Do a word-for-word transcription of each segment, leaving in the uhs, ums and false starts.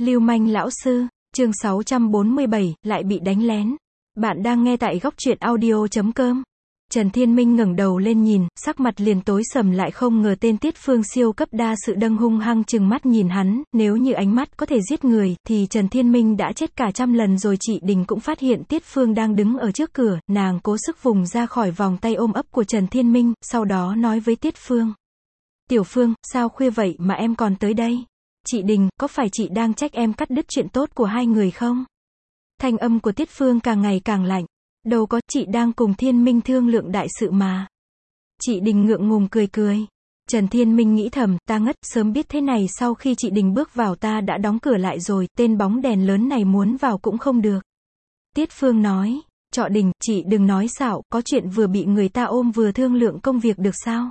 Lưu manh lão sư, chương sáu trăm bốn mươi bảy, lại bị đánh lén. Bạn đang nghe tại góc truyện audio chấm com. Trần Thiên Minh ngẩng đầu lên nhìn, sắc mặt liền tối sầm lại, không ngờ tên Tiết Phương siêu cấp đa sự đâng hung hăng trừng mắt nhìn hắn, nếu như ánh mắt có thể giết người, thì Trần Thiên Minh đã chết cả trăm lần rồi. Chị Đình cũng phát hiện Tiết Phương đang đứng ở trước cửa, nàng cố sức vùng ra khỏi vòng tay ôm ấp của Trần Thiên Minh, sau đó nói với Tiết Phương. Tiểu Phương, sao khuya vậy mà em còn tới đây? Chị Đình, có phải chị đang trách em cắt đứt chuyện tốt của hai người không? Thanh âm của Tiết Phương càng ngày càng lạnh. Đâu có, chị đang cùng Thiên Minh thương lượng đại sự mà. Chị Đình ngượng ngùng cười cười. Trần Thiên Minh nghĩ thầm, ta ngất, sớm biết thế này sau khi chị Đình bước vào ta đã đóng cửa lại rồi, tên bóng đèn lớn này muốn vào cũng không được. Tiết Phương nói, Trọ Đình, chị đừng nói xạo, có chuyện vừa bị người ta ôm vừa thương lượng công việc được sao?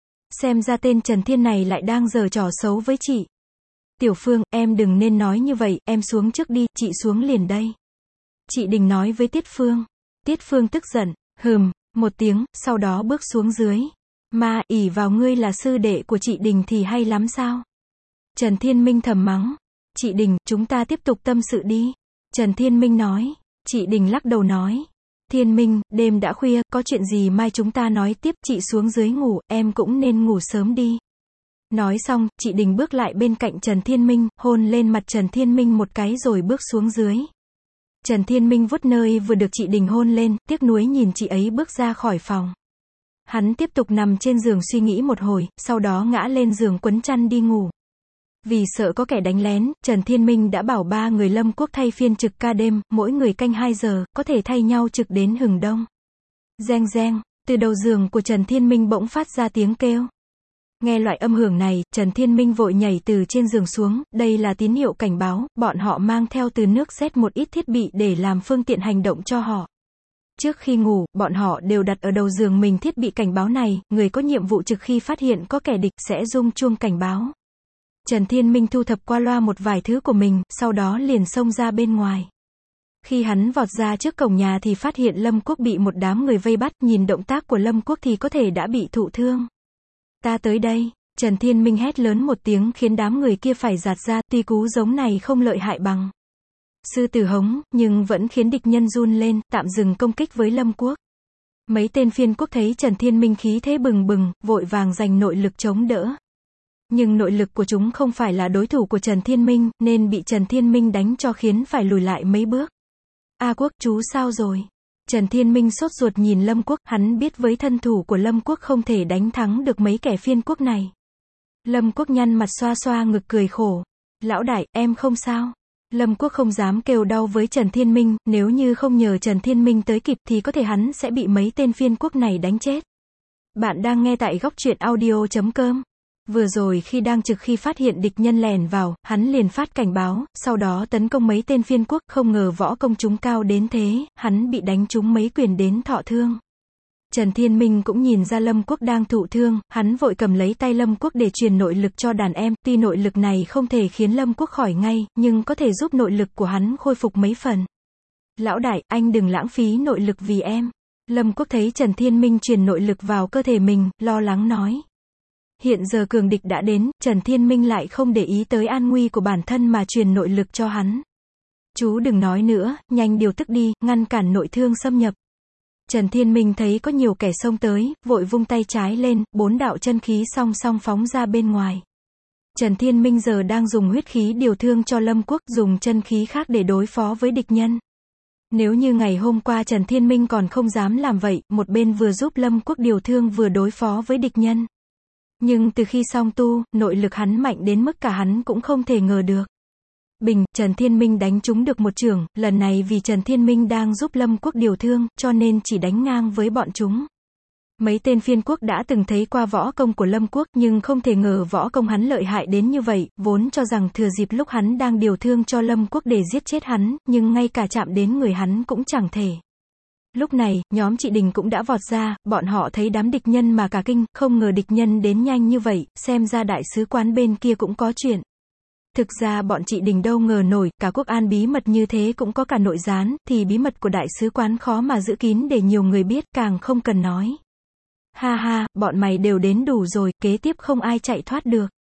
Xem ra tên Trần Thiên này lại đang giở trò xấu với chị. Tiểu Phương, em đừng nên nói như vậy, em xuống trước đi, chị xuống liền đây. Chị Đình nói với Tiết Phương. Tiết Phương tức giận, hừm, một tiếng, sau đó bước xuống dưới. Mà, ỷ vào ngươi là sư đệ của chị Đình thì hay lắm sao? Trần Thiên Minh thầm mắng. Chị Đình, chúng ta tiếp tục tâm sự đi. Trần Thiên Minh nói. Chị Đình lắc đầu nói. Thiên Minh, đêm đã khuya, có chuyện gì mai chúng ta nói tiếp, chị xuống dưới ngủ, em cũng nên ngủ sớm đi. Nói xong, chị Đình bước lại bên cạnh Trần Thiên Minh, hôn lên mặt Trần Thiên Minh một cái rồi bước xuống dưới. Trần Thiên Minh vuốt nơi vừa được chị Đình hôn lên, tiếc nuối nhìn chị ấy bước ra khỏi phòng. Hắn tiếp tục nằm trên giường suy nghĩ một hồi, sau đó ngã lên giường quấn chăn đi ngủ. Vì sợ có kẻ đánh lén, Trần Thiên Minh đã bảo ba người Lâm Quốc thay phiên trực ca đêm, mỗi người canh hai giờ, có thể thay nhau trực đến hừng đông. Reng reng, từ đầu giường của Trần Thiên Minh bỗng phát ra tiếng kêu. Nghe loại âm hưởng này, Trần Thiên Minh vội nhảy từ trên giường xuống, đây là tín hiệu cảnh báo, bọn họ mang theo từ nước Z một ít thiết bị để làm phương tiện hành động cho họ. Trước khi ngủ, bọn họ đều đặt ở đầu giường mình thiết bị cảnh báo này, người có nhiệm vụ trực khi phát hiện có kẻ địch sẽ rung chuông cảnh báo. Trần Thiên Minh thu thập qua loa một vài thứ của mình, sau đó liền xông ra bên ngoài. Khi hắn vọt ra trước cổng nhà thì phát hiện Lâm Quốc bị một đám người vây bắt, nhìn động tác của Lâm Quốc thì có thể đã bị thụ thương. Ta tới đây, Trần Thiên Minh hét lớn một tiếng khiến đám người kia phải giạt ra, tuy cú giống này không lợi hại bằng sư tử hống, nhưng vẫn khiến địch nhân run lên, tạm dừng công kích với Lâm Quốc. Mấy tên phiên quốc thấy Trần Thiên Minh khí thế bừng bừng, vội vàng dành nội lực chống đỡ. Nhưng nội lực của chúng không phải là đối thủ của Trần Thiên Minh, nên bị Trần Thiên Minh đánh cho khiến phải lùi lại mấy bước. A Quốc, chú sao rồi? Trần Thiên Minh sốt ruột nhìn Lâm Quốc, hắn biết với thân thủ của Lâm Quốc không thể đánh thắng được mấy kẻ phiên quốc này. Lâm Quốc nhăn mặt xoa xoa ngực cười khổ. Lão đại, em không sao. Lâm Quốc không dám kêu đau với Trần Thiên Minh, nếu như không nhờ Trần Thiên Minh tới kịp thì có thể hắn sẽ bị mấy tên phiên quốc này đánh chết. Bạn đang nghe tại góc truyện audio chấm com. Vừa rồi khi đang trực khi phát hiện địch nhân lèn vào, hắn liền phát cảnh báo, sau đó tấn công mấy tên phiên quốc, không ngờ võ công chúng cao đến thế, hắn bị đánh trúng mấy quyền đến thọ thương. Trần Thiên Minh cũng nhìn ra Lâm Quốc đang thụ thương, hắn vội cầm lấy tay Lâm Quốc để truyền nội lực cho đàn em, tuy nội lực này không thể khiến Lâm Quốc khỏi ngay, nhưng có thể giúp nội lực của hắn khôi phục mấy phần. Lão đại, anh đừng lãng phí nội lực vì em. Lâm Quốc thấy Trần Thiên Minh truyền nội lực vào cơ thể mình, lo lắng nói. Hiện giờ cường địch đã đến, Trần Thiên Minh lại không để ý tới an nguy của bản thân mà truyền nội lực cho hắn. Chú đừng nói nữa, nhanh điều tức đi, ngăn cản nội thương xâm nhập. Trần Thiên Minh thấy có nhiều kẻ xông tới, vội vung tay trái lên, bốn đạo chân khí song song phóng ra bên ngoài. Trần Thiên Minh giờ đang dùng huyết khí điều thương cho Lâm Quốc, dùng chân khí khác để đối phó với địch nhân. Nếu như ngày hôm qua Trần Thiên Minh còn không dám làm vậy, một bên vừa giúp Lâm Quốc điều thương vừa đối phó với địch nhân. Nhưng từ khi song tu, nội lực hắn mạnh đến mức cả hắn cũng không thể ngờ được. Bình, Trần Thiên Minh đánh trúng được một chưởng, lần này vì Trần Thiên Minh đang giúp Lâm Quốc điều thương, cho nên chỉ đánh ngang với bọn chúng. Mấy tên phiên quốc đã từng thấy qua võ công của Lâm Quốc, nhưng không thể ngờ võ công hắn lợi hại đến như vậy, vốn cho rằng thừa dịp lúc hắn đang điều thương cho Lâm Quốc để giết chết hắn, nhưng ngay cả chạm đến người hắn cũng chẳng thể. Lúc này, nhóm chị Đình cũng đã vọt ra, bọn họ thấy đám địch nhân mà cả kinh, không ngờ địch nhân đến nhanh như vậy, xem ra đại sứ quán bên kia cũng có chuyện. Thực ra bọn chị Đình đâu ngờ nổi, cả quốc an bí mật như thế cũng có cả nội gián, thì bí mật của đại sứ quán khó mà giữ kín để nhiều người biết, càng không cần nói. Ha ha, bọn mày đều đến đủ rồi, kế tiếp không ai chạy thoát được.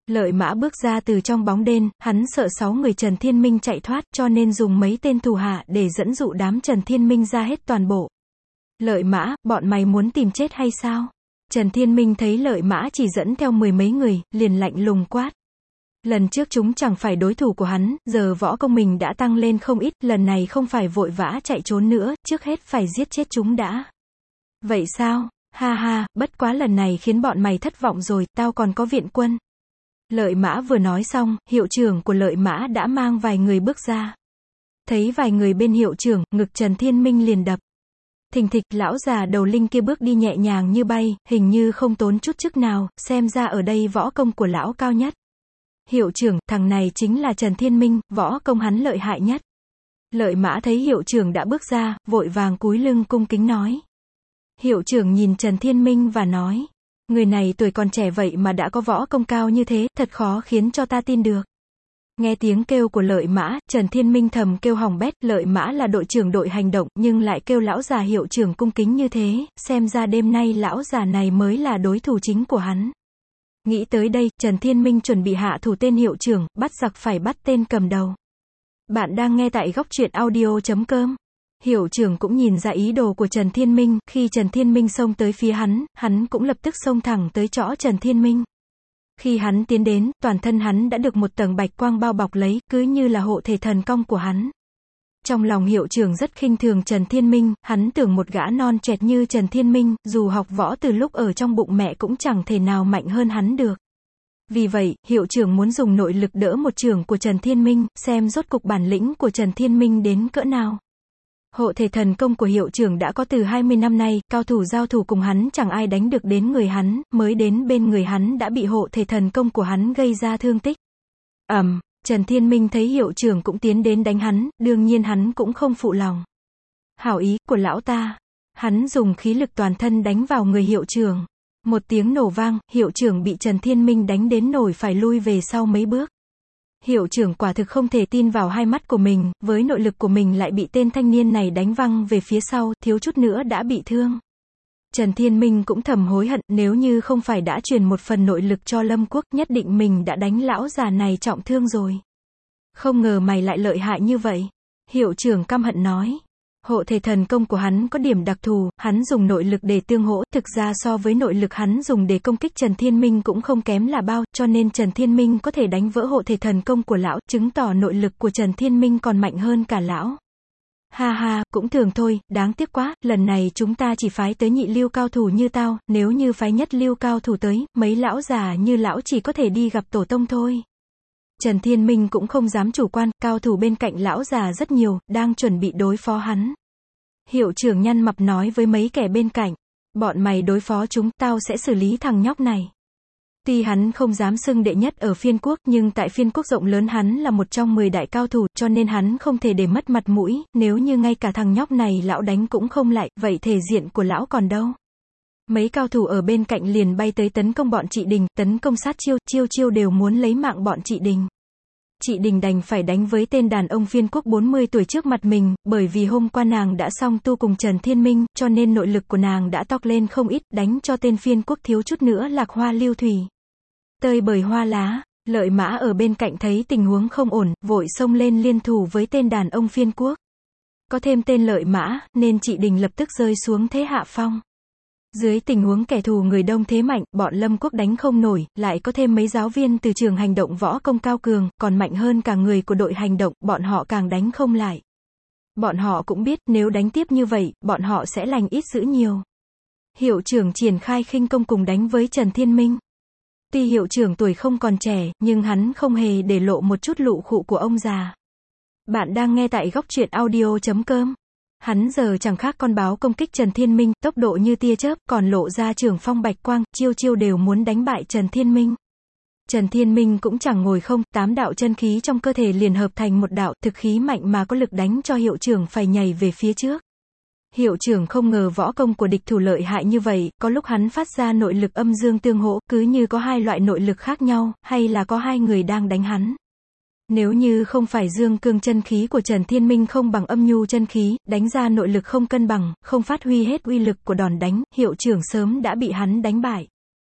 Lợi Mã bước ra từ trong bóng đêm, hắn sợ sáu người Trần Thiên Minh chạy thoát, cho nên dùng mấy tên thủ hạ để dẫn dụ đám Trần Thiên Minh ra hết toàn bộ. Lợi Mã, bọn mày muốn tìm chết hay sao? Trần Thiên Minh thấy Lợi Mã chỉ dẫn theo mười mấy người, liền lạnh lùng quát. Lần trước chúng chẳng phải đối thủ của hắn, giờ võ công mình đã tăng lên không ít, lần này không phải vội vã chạy trốn nữa, trước hết phải giết chết chúng đã. Vậy sao? Ha ha, bất quá lần này khiến bọn mày thất vọng rồi, tao còn có viện quân. Lợi Mã vừa nói xong, hiệu trưởng của Lợi Mã đã mang vài người bước ra. Thấy vài người bên hiệu trưởng, ngực Trần Thiên Minh liền đập. Thình thịch, lão già đầu linh kia bước đi nhẹ nhàng như bay, hình như không tốn chút sức nào, xem ra ở đây võ công của lão cao nhất. Hiệu trưởng, thằng này chính là Trần Thiên Minh, võ công hắn lợi hại nhất. Lợi Mã thấy hiệu trưởng đã bước ra, vội vàng cúi lưng cung kính nói. Hiệu trưởng nhìn Trần Thiên Minh và nói, người này tuổi còn trẻ vậy mà đã có võ công cao như thế, thật khó khiến cho ta tin được. Nghe tiếng kêu của Lợi Mã, Trần Thiên Minh thầm kêu hỏng bét, Lợi Mã là đội trưởng đội hành động, nhưng lại kêu lão già hiệu trưởng cung kính như thế, xem ra đêm nay lão già này mới là đối thủ chính của hắn. Nghĩ tới đây, Trần Thiên Minh chuẩn bị hạ thủ tên hiệu trưởng, bắt giặc phải bắt tên cầm đầu. Bạn đang nghe tại góc truyện audio chấm com. Hiệu trưởng cũng nhìn ra ý đồ của Trần Thiên Minh, khi Trần Thiên Minh xông tới phía hắn, hắn cũng lập tức xông thẳng tới chõ Trần Thiên Minh. Khi hắn tiến đến, toàn thân hắn đã được một tầng bạch quang bao bọc lấy, cứ như là hộ thể thần công của hắn. Trong lòng hiệu trưởng rất khinh thường Trần Thiên Minh, hắn tưởng một gã non trẻ như Trần Thiên Minh, dù học võ từ lúc ở trong bụng mẹ cũng chẳng thể nào mạnh hơn hắn được. Vì vậy, hiệu trưởng muốn dùng nội lực đỡ một chưởng của Trần Thiên Minh, xem rốt cục bản lĩnh của Trần Thiên Minh đến cỡ nào. Hộ thể thần công của hiệu trưởng đã có từ hai mươi năm nay, cao thủ giao thủ cùng hắn chẳng ai đánh được đến người hắn, mới đến bên người hắn đã bị hộ thể thần công của hắn gây ra thương tích. Ầm, um, Trần Thiên Minh thấy hiệu trưởng cũng tiến đến đánh hắn, đương nhiên hắn cũng không phụ lòng. Hảo ý của lão ta. Hắn dùng khí lực toàn thân đánh vào người hiệu trưởng. Một tiếng nổ vang, hiệu trưởng bị Trần Thiên Minh đánh đến nổi phải lui về sau mấy bước. Hiệu trưởng quả thực không thể tin vào hai mắt của mình, với nội lực của mình lại bị tên thanh niên này đánh văng về phía sau, thiếu chút nữa đã bị thương. Trần Thiên Minh cũng thầm hối hận, nếu như không phải đã truyền một phần nội lực cho Lâm Quốc, nhất định mình đã đánh lão già này trọng thương rồi. Không ngờ mày lại lợi hại như vậy. Hiệu trưởng căm hận nói. Hộ thể thần công của hắn có điểm đặc thù, hắn dùng nội lực để tương hỗ, thực ra so với nội lực hắn dùng để công kích Trần Thiên Minh cũng không kém là bao, cho nên Trần Thiên Minh có thể đánh vỡ hộ thể thần công của lão, chứng tỏ nội lực của Trần Thiên Minh còn mạnh hơn cả lão. Ha ha, cũng thường thôi, đáng tiếc quá, lần này chúng ta chỉ phái tới nhị lưu cao thủ như tao, nếu như phái nhất lưu cao thủ tới, mấy lão già như lão chỉ có thể đi gặp tổ tông thôi. Trần Thiên Minh cũng không dám chủ quan, cao thủ bên cạnh lão già rất nhiều, đang chuẩn bị đối phó hắn. Hiệu trưởng nhăn mặt nói với mấy kẻ bên cạnh, bọn mày đối phó chúng, tao sẽ xử lý thằng nhóc này. Tuy hắn không dám xưng đệ nhất ở phiên quốc, nhưng tại phiên quốc rộng lớn hắn là một trong mười đại cao thủ, cho nên hắn không thể để mất mặt mũi, nếu như ngay cả thằng nhóc này lão đánh cũng không lại, vậy thể diện của lão còn đâu. Mấy cao thủ ở bên cạnh liền bay tới tấn công bọn chị Đình, tấn công sát chiêu, chiêu chiêu đều muốn lấy mạng bọn chị Đình. Chị Đình đành phải đánh với tên đàn ông phiên quốc bốn mươi tuổi trước mặt mình, bởi vì hôm qua nàng đã xong tu cùng Trần Thiên Minh, cho nên nội lực của nàng đã tóc lên không ít, đánh cho tên phiên quốc thiếu chút nữa lạc hoa lưu thủy. Tơi bời hoa lá, Lợi Mã ở bên cạnh thấy tình huống không ổn, vội xông lên liên thủ với tên đàn ông phiên quốc. Có thêm tên Lợi Mã, nên chị Đình lập tức rơi xuống thế hạ phong. Dưới tình huống kẻ thù người đông thế mạnh, bọn Lâm Quốc đánh không nổi, lại có thêm mấy giáo viên từ trường hành động võ công cao cường, còn mạnh hơn cả người của đội hành động, bọn họ càng đánh không lại. Bọn họ cũng biết, nếu đánh tiếp như vậy, bọn họ sẽ lành ít dữ nhiều. Hiệu trưởng triển khai khinh công cùng đánh với Trần Thiên Minh. Tuy hiệu trưởng tuổi không còn trẻ, nhưng hắn không hề để lộ một chút lụ khụ của ông già. Bạn đang nghe tại góc truyện audio chấm com. Hắn giờ chẳng khác con báo công kích Trần Thiên Minh, tốc độ như tia chớp, còn lộ ra trường phong bạch quang, chiêu chiêu đều muốn đánh bại Trần Thiên Minh. Trần Thiên Minh cũng chẳng ngồi không, tám đạo chân khí trong cơ thể liền hợp thành một đạo, thực khí mạnh mà có lực đánh cho hiệu trưởng phải nhảy về phía trước. Hiệu trưởng không ngờ võ công của địch thủ lợi hại như vậy, có lúc hắn phát ra nội lực âm dương tương hỗ, cứ như có hai loại nội lực khác nhau, hay là có hai người đang đánh hắn. Nếu như không phải dương cương chân khí của Trần Thiên Minh không bằng âm nhu chân khí, đánh ra nội lực không cân bằng, không phát huy hết uy lực của đòn đánh, hiệu trưởng sớm đã bị hắn đánh bại.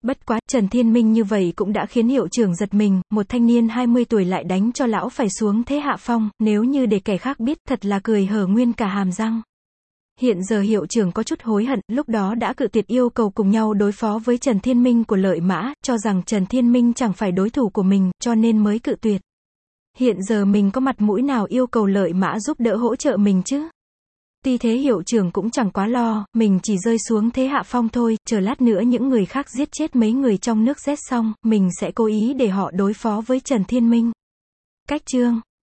Bất quá, Trần Thiên Minh như vậy cũng đã khiến hiệu trưởng giật mình, một thanh niên hai mươi tuổi lại đánh cho lão phải xuống thế hạ phong, nếu như để kẻ khác biết, thật là cười hở nguyên cả hàm răng. Hiện giờ hiệu trưởng có chút hối hận, lúc đó đã cự tuyệt yêu cầu cùng nhau đối phó với Trần Thiên Minh của Lợi Mã, cho rằng Trần Thiên Minh chẳng phải đối thủ của mình, cho nên mới cự tuyệt. Hiện giờ mình có mặt mũi nào yêu cầu Lợi Mã giúp đỡ hỗ trợ mình chứ? Tuy thế hiệu trưởng cũng chẳng quá lo, mình chỉ rơi xuống thế hạ phong thôi, chờ lát nữa những người khác giết chết mấy người trong nước Z xong, mình sẽ cố ý để họ đối phó với Trần Thiên Minh. Cách chương